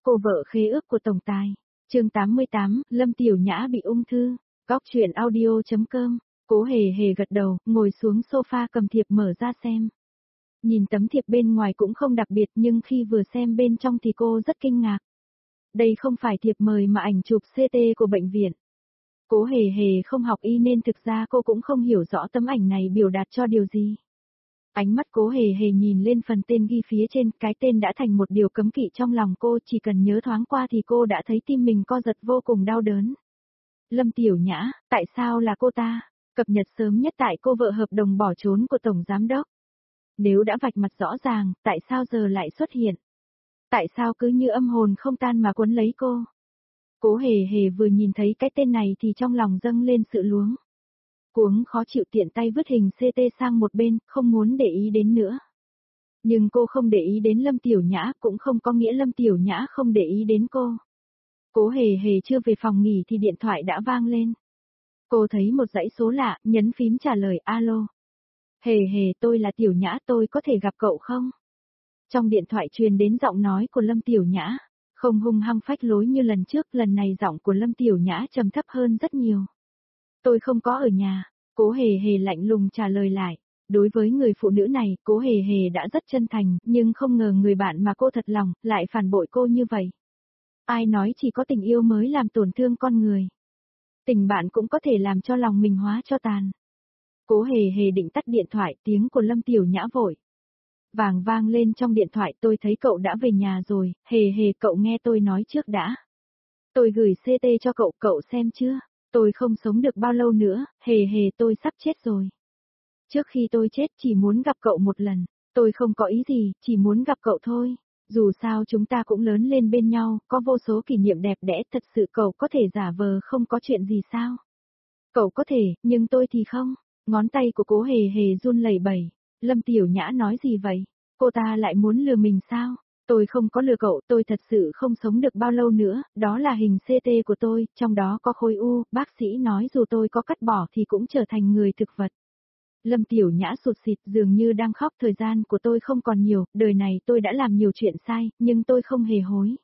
Cô vợ khế ước của tổng tài. Chương 88, Lâm Tiểu Nhã bị ung thư. Góc truyện audio.com. Cố Hề Hề gật đầu, ngồi xuống sofa cầm thiệp mở ra xem. Nhìn tấm thiệp bên ngoài cũng không đặc biệt nhưng khi vừa xem bên trong thì cô rất kinh ngạc. Đây không phải thiệp mời mà ảnh chụp CT của bệnh viện. Cố Hề Hề không học y nên thực ra cô cũng không hiểu rõ tấm ảnh này biểu đạt cho điều gì. Ánh mắt Cố Hề Hề nhìn lên phần tên ghi phía trên, cái tên đã thành một điều cấm kỵ trong lòng cô, chỉ cần nhớ thoáng qua thì cô đã thấy tim mình co giật vô cùng đau đớn. Lâm Tiểu Nhã, tại sao là cô ta? Cập nhật sớm nhất tại cô vợ hợp đồng bỏ trốn của Tổng Giám Đốc. Nếu đã vạch mặt rõ ràng, tại sao giờ lại xuất hiện? Tại sao cứ như âm hồn không tan mà cuốn lấy cô? Cố Hề Hề vừa nhìn thấy cái tên này thì trong lòng dâng lên sự luống cuống khó chịu, tiện tay vứt hình CT sang một bên, không muốn để ý đến nữa. Nhưng cô không để ý đến Lâm Tiểu Nhã cũng không có nghĩa Lâm Tiểu Nhã không để ý đến cô. Cố Hề Hề chưa về phòng nghỉ thì điện thoại đã vang lên. Cô thấy một dãy số lạ, nhấn phím trả lời alo. Hề Hề, tôi là Tiểu Nhã, tôi có thể gặp cậu không? Trong điện thoại truyền đến giọng nói của Lâm Tiểu Nhã, không hung hăng phách lối như lần trước, lần này giọng của Lâm Tiểu Nhã trầm thấp hơn rất nhiều. Tôi không có ở nhà, Cố Hề Hề lạnh lùng trả lời lại. Đối với người phụ nữ này, Cố Hề Hề đã rất chân thành, nhưng không ngờ người bạn mà cô thật lòng, lại phản bội cô như vậy. Ai nói chỉ có tình yêu mới làm tổn thương con người. Tình bạn cũng có thể làm cho lòng mình hóa cho tàn. Cố Hề Hề định tắt điện thoại, tiếng của Lâm Tiểu Nhã vội vang lên trong điện thoại. Tôi thấy cậu đã về nhà rồi, Hề Hề cậu nghe tôi nói trước đã. Tôi gửi CT cho cậu, cậu xem chưa? Tôi không sống được bao lâu nữa, Hề Hề tôi sắp chết rồi. Trước khi tôi chết chỉ muốn gặp cậu một lần, tôi không có ý gì, chỉ muốn gặp cậu thôi. Dù sao chúng ta cũng lớn lên bên nhau, có vô số kỷ niệm đẹp đẽ, thật sự cậu có thể giả vờ không có chuyện gì sao? Cậu có thể, nhưng tôi thì không. Ngón tay của Cố Hề Hề run lẩy bẩy. Lâm Tiểu Nhã nói gì vậy? Cô ta lại muốn lừa mình sao? Tôi không có lừa cậu, tôi thật sự không sống được bao lâu nữa, đó là hình CT của tôi, trong đó có khối u, bác sĩ nói dù tôi có cắt bỏ thì cũng trở thành người thực vật. Lâm Tiểu Nhã sụt sịt dường như đang khóc, thời gian của tôi không còn nhiều, đời này tôi đã làm nhiều chuyện sai, nhưng tôi không hề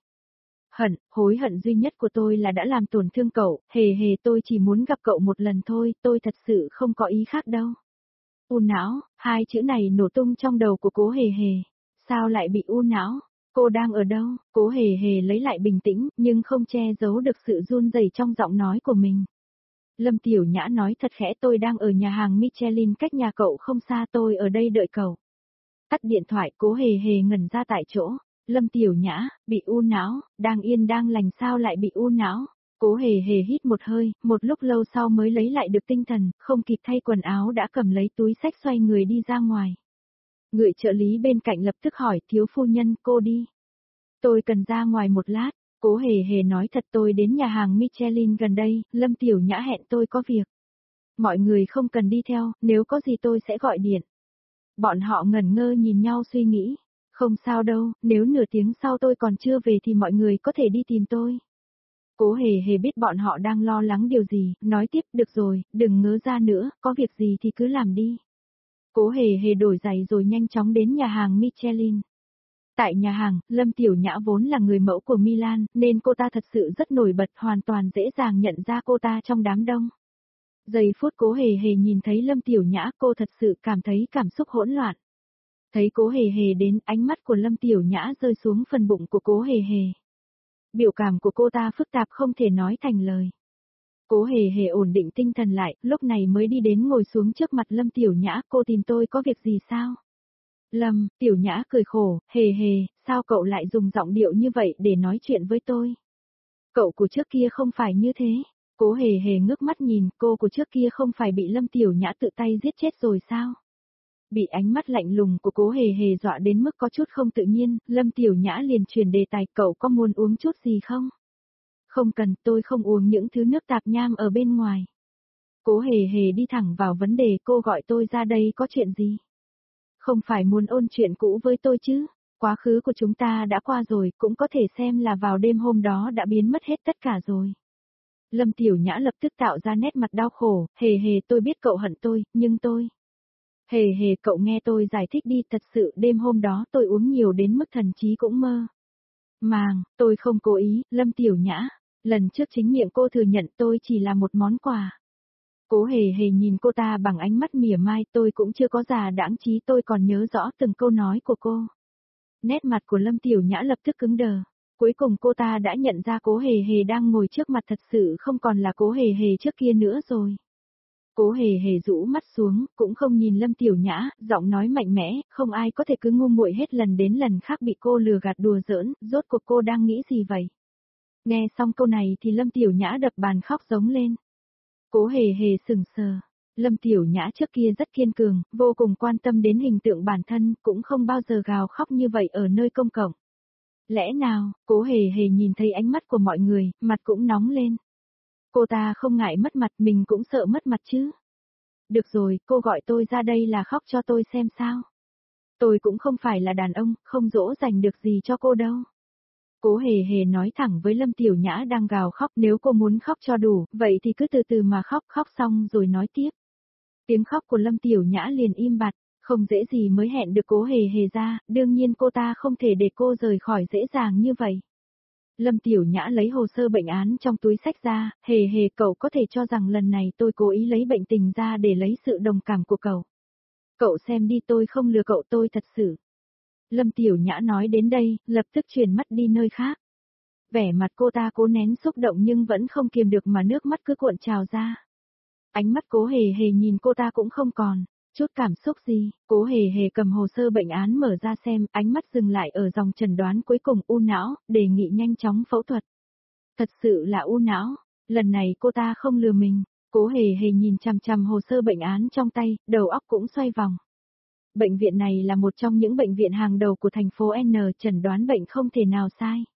hối hận duy nhất của tôi là đã làm tổn thương cậu, Hề Hề tôi chỉ muốn gặp cậu một lần thôi, tôi thật sự không có ý khác đâu. U não, hai chữ này nổ tung trong đầu của Cố Hề Hề. Sao lại bị u não? Cô đang ở đâu? Cố Hề Hề lấy lại bình tĩnh, nhưng không che giấu được sự run rẩy trong giọng nói của mình. Lâm Tiểu Nhã nói thật khẽ, tôi đang ở nhà hàng Michelin cách nhà cậu không xa, tôi ở đây đợi cậu. Tắt điện thoại, Cố Hề Hề ngẩn ra tại chỗ. Lâm Tiểu Nhã, bị u não, đang yên đang lành sao lại bị u não? Cố Hề Hề hít một hơi, một lúc lâu sau mới lấy lại được tinh thần, không kịp thay quần áo đã cầm lấy túi xách xoay người đi ra ngoài. Người trợ lý bên cạnh lập tức hỏi, thiếu phu nhân, cô đi. Tôi cần ra ngoài một lát. Cố Hề Hề nói thật, tôi đến nhà hàng Michelin gần đây, Lâm Tiểu Nhã hẹn tôi có việc. Mọi người không cần đi theo, nếu có gì tôi sẽ gọi điện. Bọn họ ngẩn ngơ nhìn nhau suy nghĩ. Không sao đâu, nếu nửa tiếng sau tôi còn chưa về thì mọi người có thể đi tìm tôi. Cố Hề Hề biết bọn họ đang lo lắng điều gì, nói tiếp, được rồi, đừng ngớ ra nữa, có việc gì thì cứ làm đi. Cố Hề Hề đổi giày rồi nhanh chóng đến nhà hàng Michelin. Tại nhà hàng, Lâm Tiểu Nhã vốn là người mẫu của Milan, nên cô ta thật sự rất nổi bật, hoàn toàn dễ dàng nhận ra cô ta trong đám đông. Giây phút Cố Hề Hề nhìn thấy Lâm Tiểu Nhã, cô thật sự cảm thấy cảm xúc hỗn loạn. Thấy Cố Hề Hề đến, ánh mắt của Lâm Tiểu Nhã rơi xuống phần bụng của Cố Hề Hề. Biểu cảm của cô ta phức tạp không thể nói thành lời. Cố Hề Hề ổn định tinh thần lại, lúc này mới đi đến ngồi xuống trước mặt Lâm Tiểu Nhã, cô tìm tôi có việc gì sao? Lâm, Tiểu Nhã cười khổ, Hề Hề, sao cậu lại dùng giọng điệu như vậy để nói chuyện với tôi? Cậu của trước kia không phải như thế. Cố Hề Hề ngước mắt nhìn, cô của trước kia không phải bị Lâm Tiểu Nhã tự tay giết chết rồi sao? Bị ánh mắt lạnh lùng của Cố Hề Hề dọa đến mức có chút không tự nhiên, Lâm Tiểu Nhã liền chuyển đề tài, cậu có muốn uống chút gì không? Không cần, tôi không uống những thứ nước tạp nham ở bên ngoài. Cố Hề Hề đi thẳng vào vấn đề, cô gọi tôi ra đây có chuyện gì? Không phải muốn ôn chuyện cũ với tôi chứ? Quá khứ của chúng ta đã qua rồi, cũng có thể xem là vào đêm hôm đó đã biến mất hết tất cả rồi. Lâm Tiểu Nhã lập tức tạo ra nét mặt đau khổ, Hề Hề tôi biết cậu hận tôi, nhưng tôi... Hề Hề cậu nghe tôi giải thích đi, thật sự đêm hôm đó tôi uống nhiều đến mức thần trí cũng mơ Màng, tôi không cố ý, Lâm Tiểu Nhã. Lần trước chính miệng cô thừa nhận tôi chỉ là một món quà. Cố hề hề nhìn cô ta bằng ánh mắt mỉa mai, tôi cũng chưa có già đãng trí, tôi còn nhớ rõ từng câu nói của cô. Nét mặt của Lâm Tiểu Nhã lập tức cứng đờ. Cuối cùng cô ta đã nhận ra cố hề hề đang ngồi trước mặt thật sự không còn là cố hề hề trước kia nữa rồi. Cố hề hề rũ mắt xuống, cũng không nhìn Lâm Tiểu Nhã, giọng nói mạnh mẽ, không ai có thể cứ ngu muội hết lần đến lần khác bị cô lừa gạt đùa giỡn, rốt cuộc cô đang nghĩ gì vậy? Nghe xong câu này thì Lâm Tiểu Nhã đập bàn khóc giống lên. Cố hề hề sững sờ. Lâm Tiểu Nhã trước kia rất kiên cường, vô cùng quan tâm đến hình tượng bản thân, cũng không bao giờ gào khóc như vậy ở nơi công cộng. Lẽ nào, cố hề hề nhìn thấy ánh mắt của mọi người, mặt cũng nóng lên. Cô ta không ngại mất mặt, mình cũng sợ mất mặt chứ. Được rồi, cô gọi tôi ra đây là khóc cho tôi xem sao. Tôi cũng không phải là đàn ông, không dỗ dành được gì cho cô đâu. Cố hề hề nói thẳng với Lâm Tiểu Nhã đang gào khóc, nếu cô muốn khóc cho đủ, vậy thì cứ từ từ mà khóc, khóc xong rồi nói tiếp. Tiếng khóc của Lâm Tiểu Nhã liền im bặt, không dễ gì mới hẹn được cố hề hề ra, đương nhiên cô ta không thể để cô rời khỏi dễ dàng như vậy. Lâm Tiểu Nhã lấy hồ sơ bệnh án trong túi xách ra, hề hề cậu có thể cho rằng lần này tôi cố ý lấy bệnh tình ra để lấy sự đồng cảm của cậu. Cậu xem đi, tôi không lừa cậu, tôi thật sự. Lâm Tiểu Nhã nói đến đây, lập tức chuyển mắt đi nơi khác. Vẻ mặt cô ta cố nén xúc động nhưng vẫn không kiềm được mà nước mắt cứ cuộn trào ra. Ánh mắt cố hề hề nhìn cô ta cũng không còn chút cảm xúc gì, cố hề hề cầm hồ sơ bệnh án mở ra xem, ánh mắt dừng lại ở dòng chẩn đoán cuối cùng u não, đề nghị nhanh chóng phẫu thuật. Thật sự là u não, lần này cô ta không lừa mình, cố hề hề nhìn chằm chằm hồ sơ bệnh án trong tay, đầu óc cũng xoay vòng. Bệnh viện này là một trong những bệnh viện hàng đầu của thành phố N, chẩn đoán bệnh không thể nào sai.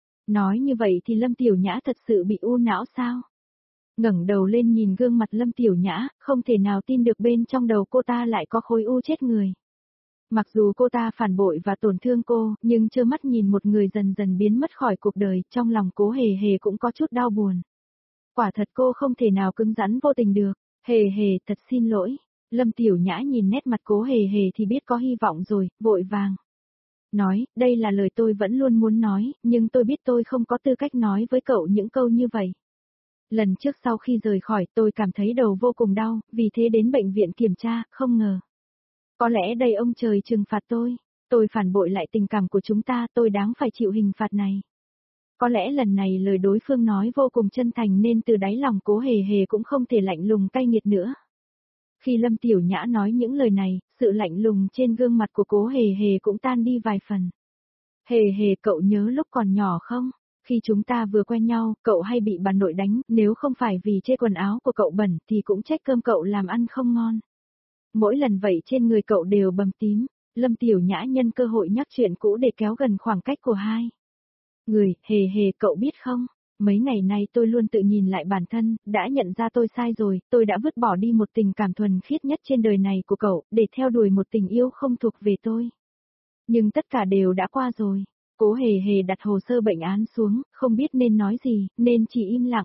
Nói như vậy thì Lâm Tiểu Nhã thật sự bị u não sao? Ngẩng đầu lên nhìn gương mặt Lâm Tiểu Nhã, không thể nào tin được bên trong đầu cô ta lại có khối u chết người. Mặc dù cô ta phản bội và tổn thương cô, nhưng trơ mắt nhìn một người dần dần biến mất khỏi cuộc đời, trong lòng cố hề hề cũng có chút đau buồn. Quả thật cô không thể nào cứng rắn vô tình được, hề hề thật xin lỗi. Lâm Tiểu Nhã nhìn nét mặt cố hề hề thì biết có hy vọng rồi, vội vàng. Nói, đây là lời tôi vẫn luôn muốn nói, nhưng tôi biết tôi không có tư cách nói với cậu những câu như vậy. Lần trước sau khi rời khỏi tôi cảm thấy đầu vô cùng đau, vì thế đến bệnh viện kiểm tra, không ngờ. Có lẽ đây ông trời trừng phạt tôi phản bội lại tình cảm của chúng ta, tôi đáng phải chịu hình phạt này. Có lẽ lần này lời đối phương nói vô cùng chân thành nên từ đáy lòng cố hề hề cũng không thể lạnh lùng cay nghiệt nữa. Khi Lâm Tiểu Nhã nói những lời này, sự lạnh lùng trên gương mặt của cố hề hề cũng tan đi vài phần. Hề hề cậu nhớ lúc còn nhỏ không? Khi chúng ta vừa quen nhau, cậu hay bị bà nội đánh, nếu không phải vì chê quần áo của cậu bẩn thì cũng trách cơm cậu làm ăn không ngon. Mỗi lần vậy trên người cậu đều bầm tím, Lâm Tiểu Nhã nhân cơ hội nhắc chuyện cũ để kéo gần khoảng cách của hai người, hề hề cậu biết không? Mấy ngày nay tôi luôn tự nhìn lại bản thân, đã nhận ra tôi sai rồi, tôi đã vứt bỏ đi một tình cảm thuần khiết nhất trên đời này của cậu, để theo đuổi một tình yêu không thuộc về tôi. Nhưng tất cả đều đã qua rồi. Cố hề hề đặt hồ sơ bệnh án xuống, không biết nên nói gì, nên chỉ im lặng.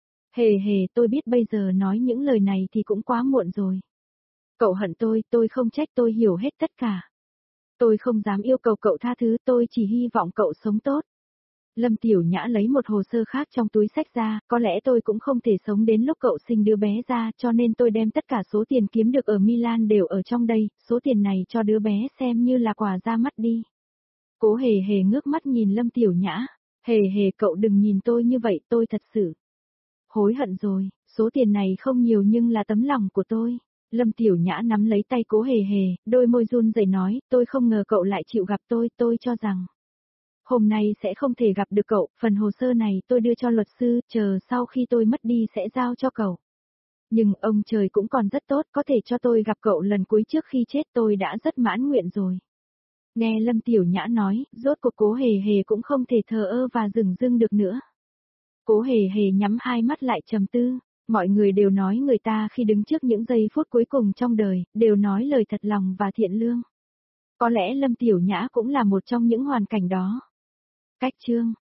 Hề hề tôi biết bây giờ nói những lời này thì cũng quá muộn rồi. Cậu hận tôi không trách, tôi hiểu hết tất cả. Tôi không dám yêu cầu cậu tha thứ, tôi chỉ hy vọng cậu sống tốt. Lâm Tiểu Nhã lấy một hồ sơ khác trong túi xách ra, có lẽ tôi cũng không thể sống đến lúc cậu sinh đứa bé ra, cho nên tôi đem tất cả số tiền kiếm được ở Milan đều ở trong đây, số tiền này cho đứa bé xem như là quà ra mắt đi. Cố hề hề ngước mắt nhìn Lâm Tiểu Nhã, hề hề cậu đừng nhìn tôi như vậy, tôi thật sự hối hận rồi, số tiền này không nhiều nhưng là tấm lòng của tôi. Lâm Tiểu Nhã nắm lấy tay cố hề hề, đôi môi run rẩy nói, tôi không ngờ cậu lại chịu gặp tôi cho rằng hôm nay sẽ không thể gặp được cậu, phần hồ sơ này tôi đưa cho luật sư, chờ sau khi tôi mất đi sẽ giao cho cậu. Nhưng ông trời cũng còn rất tốt, có thể cho tôi gặp cậu lần cuối trước khi chết, tôi đã rất mãn nguyện rồi. Nghe Lâm Tiểu Nhã nói, rốt cuộc cố hề hề cũng không thể thờ ơ và dửng dưng được nữa. Cố hề hề nhắm hai mắt lại trầm tư, mọi người đều nói người ta khi đứng trước những giây phút cuối cùng trong đời, đều nói lời thật lòng và thiện lương. Có lẽ Lâm Tiểu Nhã cũng là một trong những hoàn cảnh đó. Cách chương